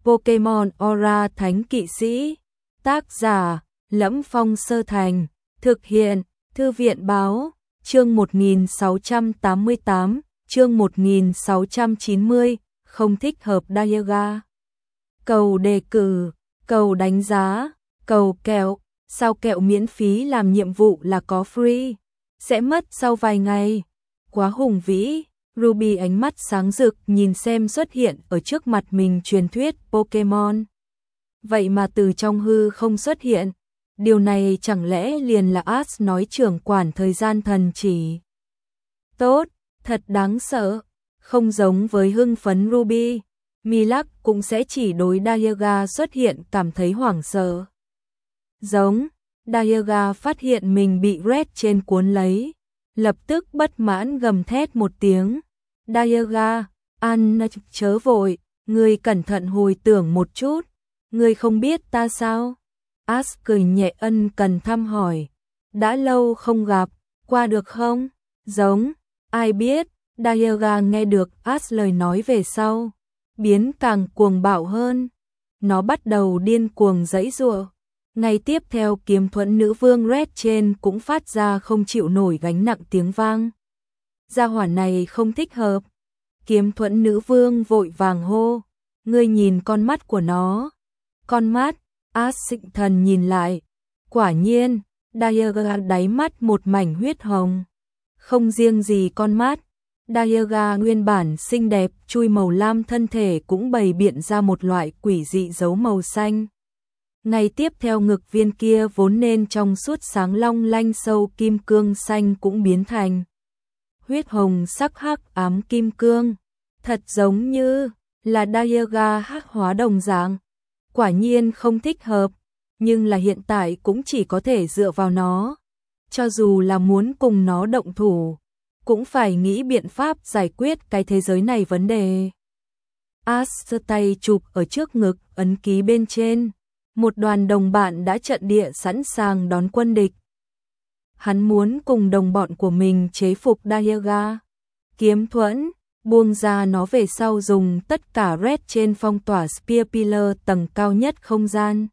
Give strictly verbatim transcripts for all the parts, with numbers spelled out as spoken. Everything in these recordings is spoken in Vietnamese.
Pokemon Aura Thánh Kỵ Sĩ. Tác giả: Lẫm Phong Sơ Thành. Thực hiện: Thư viện báo. Chương một nghìn sáu trăm tám mươi tám, chương một nghìn sáu trăm chín mươi, không thích hợp Dialga. Cầu đề cử, cầu đánh giá, cầu kẹo, sao kẹo miễn phí làm nhiệm vụ là có free, sẽ mất sau vài ngày. Quá hùng vĩ, Ruby ánh mắt sáng rực nhìn xem xuất hiện ở trước mặt mình truyền thuyết Pokemon. Vậy mà từ trong hư không xuất hiện. Điều này chẳng lẽ liền là Ash nói trưởng quản thời gian thần chỉ. Tốt, thật đáng sợ, không giống với hưng phấn Ruby. Milac cũng sẽ chỉ đối Dialga xuất hiện cảm thấy hoảng sợ. Giống, Dialga phát hiện mình bị Red trên cuốn lấy, lập tức bất mãn gầm thét một tiếng. Dialga, ăn chớ vội, ngươi cẩn thận hồi tưởng một chút, ngươi không biết ta sao? Ash cười nhẹ ân cần thăm hỏi. Đã lâu không gặp, qua được không? Giống, ai biết, Dialga nghe được Ash lời nói về sau, biến càng cuồng bạo hơn. Nó bắt đầu điên cuồng giãy giụa. Ngay tiếp theo kiếm thuẫn nữ vương Red trên cũng phát ra không chịu nổi gánh nặng tiếng vang. Gia hỏa này không thích hợp. Kiếm thuẫn nữ vương vội vàng hô. Ngươi nhìn con mắt của nó. Con mắt. Ash Sinh Thần nhìn lại, quả nhiên, Dialga đáy mắt một mảnh huyết hồng. Không riêng gì con mắt, Dialga nguyên bản xinh đẹp chui màu lam thân thể cũng bày biện ra một loại quỷ dị dấu màu xanh. Ngay tiếp theo ngực viên kia vốn nên trong suốt sáng long lanh sâu kim cương xanh cũng biến thành huyết hồng sắc hắc ám kim cương, thật giống như là Dialga hắc hóa đồng dạng. Quả nhiên không thích hợp, nhưng là hiện tại cũng chỉ có thể dựa vào nó. Cho dù là muốn cùng nó động thủ, cũng phải nghĩ biện pháp giải quyết cái thế giới này vấn đề. Ash tay chụp ở trước ngực, ấn ký bên trên. Một đoàn đồng bạn đã trận địa sẵn sàng đón quân địch. Hắn muốn cùng đồng bọn của mình chế phục Dialga. Kiếm thuẫn, buông ra nó về sau dùng tất cả Red trên phong tỏa Spear Pillar tầng cao nhất không gian.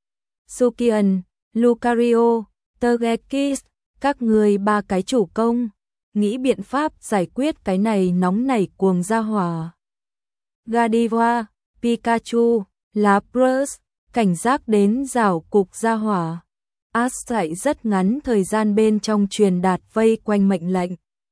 Sukian, Lucario, Togekiss, các người ba cái chủ công, nghĩ biện pháp giải quyết cái này nóng nảy cuồng gia hỏa. Gardevoir, Pikachu, Lapras, cảnh giác đến rào cục gia hỏa. Ash chạy rất ngắn thời gian bên trong truyền đạt vây quanh mệnh lệnh.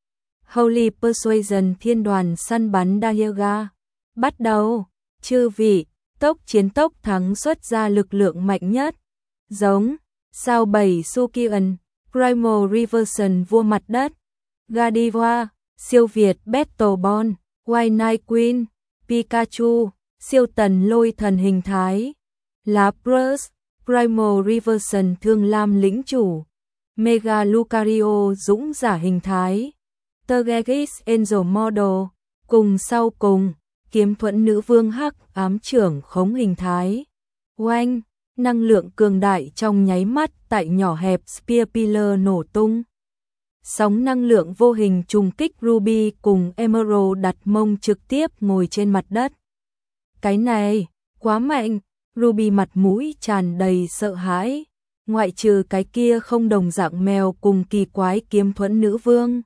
Holy Persuasion thiên đoàn săn bắn Dialga. Bắt đầu, chư vị, tốc chiến tốc thắng xuất ra lực lượng mạnh nhất. Giống, sao bảy Sukian, Primal Reversion vua mặt đất. Gardevoir, siêu Việt Battle Ball, White Night Queen, Pikachu, siêu tần lôi thần hình thái. Lapras, Primal Reversion thương lam lĩnh chủ. Mega Lucario dũng giả hình thái. Togekiss Angel Model, cùng sau cùng, kiếm thuẫn nữ vương hắc ám trưởng khống hình thái. Oanh, năng lượng cường đại trong nháy mắt tại nhỏ hẹp Spear Pillar nổ tung. Sóng năng lượng vô hình trùng kích Ruby cùng Emerald đặt mông trực tiếp ngồi trên mặt đất. Cái này, quá mạnh, Ruby mặt mũi tràn đầy sợ hãi, ngoại trừ cái kia không đồng dạng mèo cùng kỳ quái kiếm thuẫn nữ vương.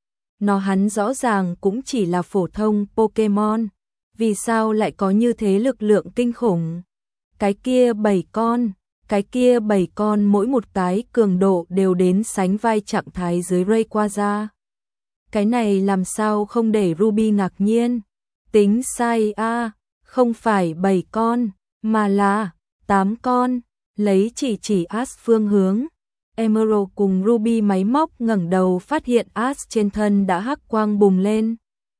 Nó hắn rõ ràng cũng chỉ là phổ thông Pokemon, vì sao lại có như thế lực lượng kinh khủng? Cái kia bảy con, cái kia bảy con mỗi một cái cường độ đều đến sánh vai trạng thái dưới Rayquaza. Cái này làm sao không để Ruby ngạc nhiên? Tính sai a, à, không phải bảy con, mà là tám con, lấy chỉ chỉ Ash phương hướng. Emerald cùng Ruby máy móc ngẩng đầu phát hiện Ash trên thân đã hắc quang bùng lên.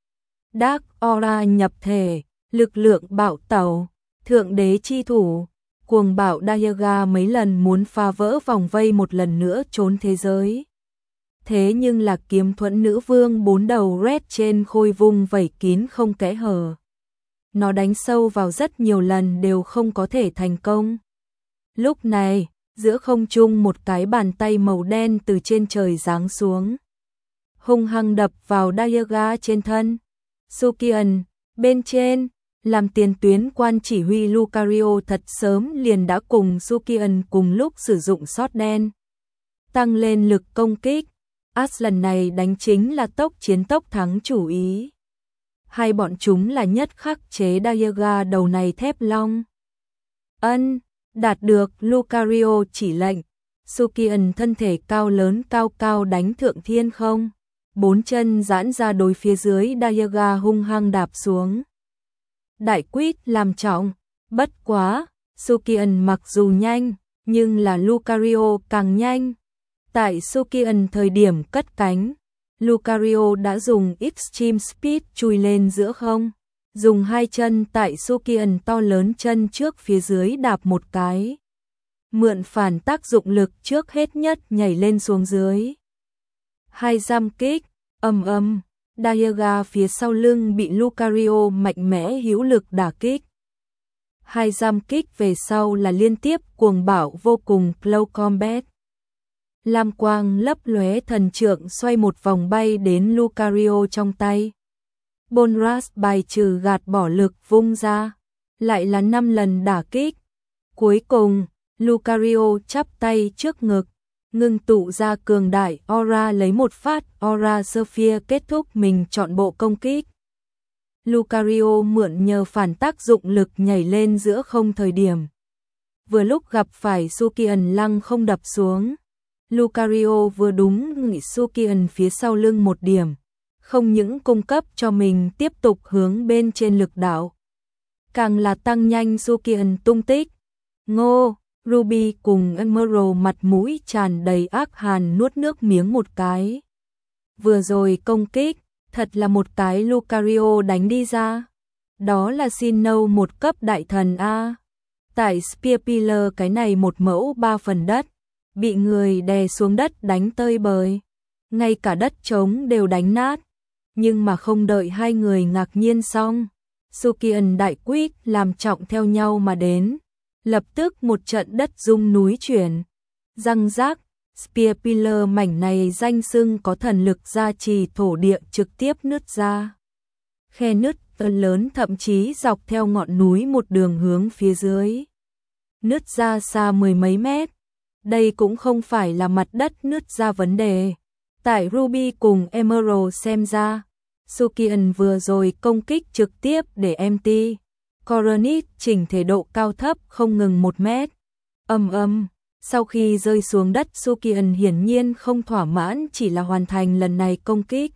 Dark Aura nhập thể, lực lượng bạo tẩu, thượng đế chi thủ, cuồng bạo Dialga mấy lần muốn phá vỡ vòng vây một lần nữa trốn thế giới. Thế nhưng là kiếm thuẫn nữ vương bốn đầu Red trên khôi vung vẩy kín không kẽ hở. Nó đánh sâu vào rất nhiều lần đều không có thể thành công. Lúc này, giữa không trung một cái bàn tay màu đen từ trên trời giáng xuống, hung hăng đập vào Dialga trên thân. Sukian, bên trên, Làm tiền tuyến quan chỉ huy Lucario thật sớm liền đã cùng Sukian cùng lúc sử dụng sót đen. Tăng lên lực công kích, As lần này đánh chính là tốc chiến tốc thắng chủ ý. Hai bọn chúng là nhất khắc chế Dialga đầu này thép long. Ân, đạt được Lucario chỉ lệnh, Sukian thân thể cao lớn cao cao đánh thượng thiên không. Bốn chân giãn ra đối phía dưới Dialga hung hăng đạp xuống. Đại quýt làm trọng, bất quá, Sukian mặc dù nhanh, nhưng là Lucario càng nhanh. Tại Sukian thời điểm cất cánh, Lucario đã dùng Extreme Speed chui lên giữa không, dùng hai chân tại Sukian to lớn chân trước phía dưới đạp một cái. Mượn phản tác dụng lực trước hết nhất nhảy lên xuống dưới. Hai giam kích, ầm ầm, Dialga phía sau lưng bị Lucario mạnh mẽ hữu lực đả kích. Hai giam kích về sau là liên tiếp cuồng bạo vô cùng Close Combat. Lam quang lấp lóe thần trượng xoay một vòng bay đến Lucario trong tay. Bonras bài trừ gạt bỏ lực vung ra, lại là năm lần đả kích. Cuối cùng, Lucario chắp tay trước ngực, ngưng tụ ra cường đại aura lấy một phát aura Sphere kết thúc mình chọn bộ công kích. Lucario mượn nhờ phản tác dụng lực nhảy lên giữa không thời điểm. Vừa lúc gặp phải Sukian lăng không đập xuống. Lucario vừa đúng nghĩ Sukian phía sau lưng một điểm, không những cung cấp cho mình tiếp tục hướng bên trên lực đạo, càng là tăng nhanh Sukian tung tích. Ngô, Ruby cùng Emerald mặt mũi tràn đầy ác hàn nuốt nước miếng một cái. Vừa rồi công kích, thật là một cái Lucario đánh đi ra. Đó là Sinnoh một cấp đại thần A. Tại Spear Pillar cái này một mẫu ba phần đất, bị người đè xuống đất đánh tơi bời. Ngay cả đất trống đều đánh nát. Nhưng mà không đợi hai người ngạc nhiên xong, Sukian đại quýt làm trọng theo nhau mà đến. Lập tức một trận đất rung núi chuyển. Răng rác, Spear Pillar mảnh này danh xưng có thần lực gia trì thổ địa trực tiếp nứt ra. Khe nứt lớn thậm chí dọc theo ngọn núi một đường hướng phía dưới. Nứt ra xa mười mấy mét. Đây cũng không phải là mặt đất nứt ra vấn đề. Tại Ruby cùng Emerald xem ra, Sukian vừa rồi công kích trực tiếp để em tê Coronet chỉnh thể độ cao thấp không ngừng một mét. Âm âm, sau khi rơi xuống đất Sukian hiển nhiên không thỏa mãn chỉ là hoàn thành lần này công kích.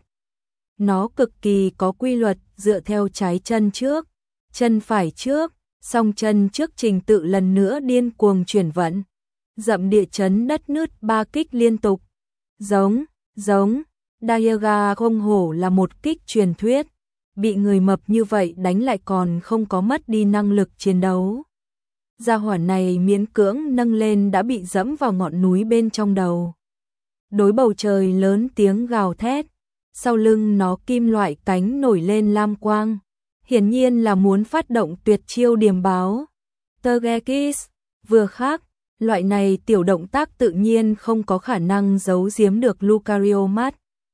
Nó cực kỳ có quy luật dựa theo trái chân trước, chân phải trước, song chân trước trình tự lần nữa điên cuồng chuyển vận. Dậm địa chấn đất nứt ba kích liên tục. Giống, giống, Dialga không hổ là một kích truyền thuyết. Bị người mập như vậy đánh lại còn không có mất đi năng lực chiến đấu. Gia hỏa này miễn cưỡng nâng lên đã bị dẫm vào ngọn núi bên trong đầu. Đối bầu trời lớn tiếng gào thét. Sau lưng nó kim loại cánh nổi lên lam quang. Hiển nhiên là muốn phát động tuyệt chiêu điềm báo. Tergekis, vừa khác. Loại này tiểu động tác tự nhiên không có khả năng giấu giếm được Lucario mắt.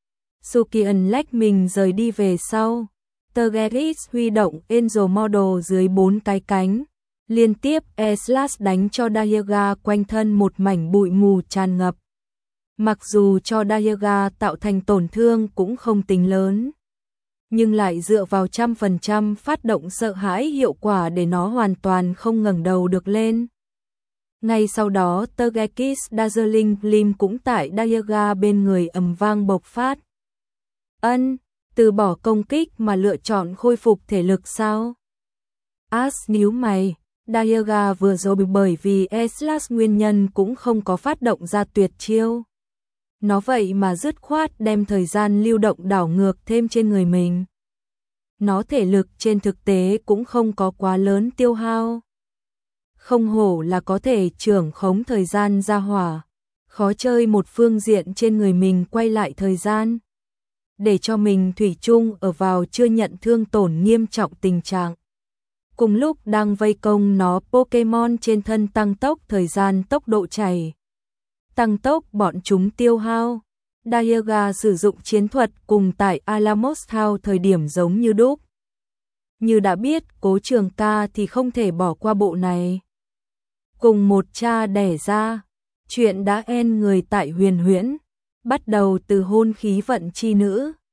Sukian lách mình rời đi về sau. Tergekis huy động Angel Model dưới bốn cái cánh. Liên tiếp E-Slash đánh cho Dialga quanh thân một mảnh bụi mù tràn ngập. Mặc dù cho Dialga tạo thành tổn thương cũng không tính lớn. Nhưng lại dựa vào trăm phần trăm phát động sợ hãi hiệu quả để nó hoàn toàn không ngẩng đầu được lên. Ngay sau đó Tergekis Dazzling Gleam cũng tại Dialga bên người ầm vang bộc phát. Ân, từ bỏ công kích mà lựa chọn khôi phục thể lực sao? As nhíu mày, Dialga vừa rồi bởi vì E-Slash nguyên nhân cũng không có phát động ra tuyệt chiêu. Nó vậy mà dứt khoát đem thời gian lưu động đảo ngược thêm trên người mình. Nó thể lực trên thực tế cũng không có quá lớn tiêu hao. Không hổ là có thể trưởng khống thời gian ra hỏa, khó chơi một phương diện trên người mình quay lại thời gian, để cho mình thủy chung ở vào chưa nhận thương tổn nghiêm trọng tình trạng. Cùng lúc đang vây công nó Pokemon trên thân tăng tốc thời gian tốc độ chảy. Tăng tốc bọn chúng tiêu hao. Dialga sử dụng chiến thuật cùng tại Alamos Town thời điểm giống như đúc. như đã biết Cố Trường Ca thì không thể bỏ qua bộ này. Cùng một cha đẻ ra, chuyện đã en người tại Huyền Huyễn, bắt đầu từ hôn khí vận chi nữ,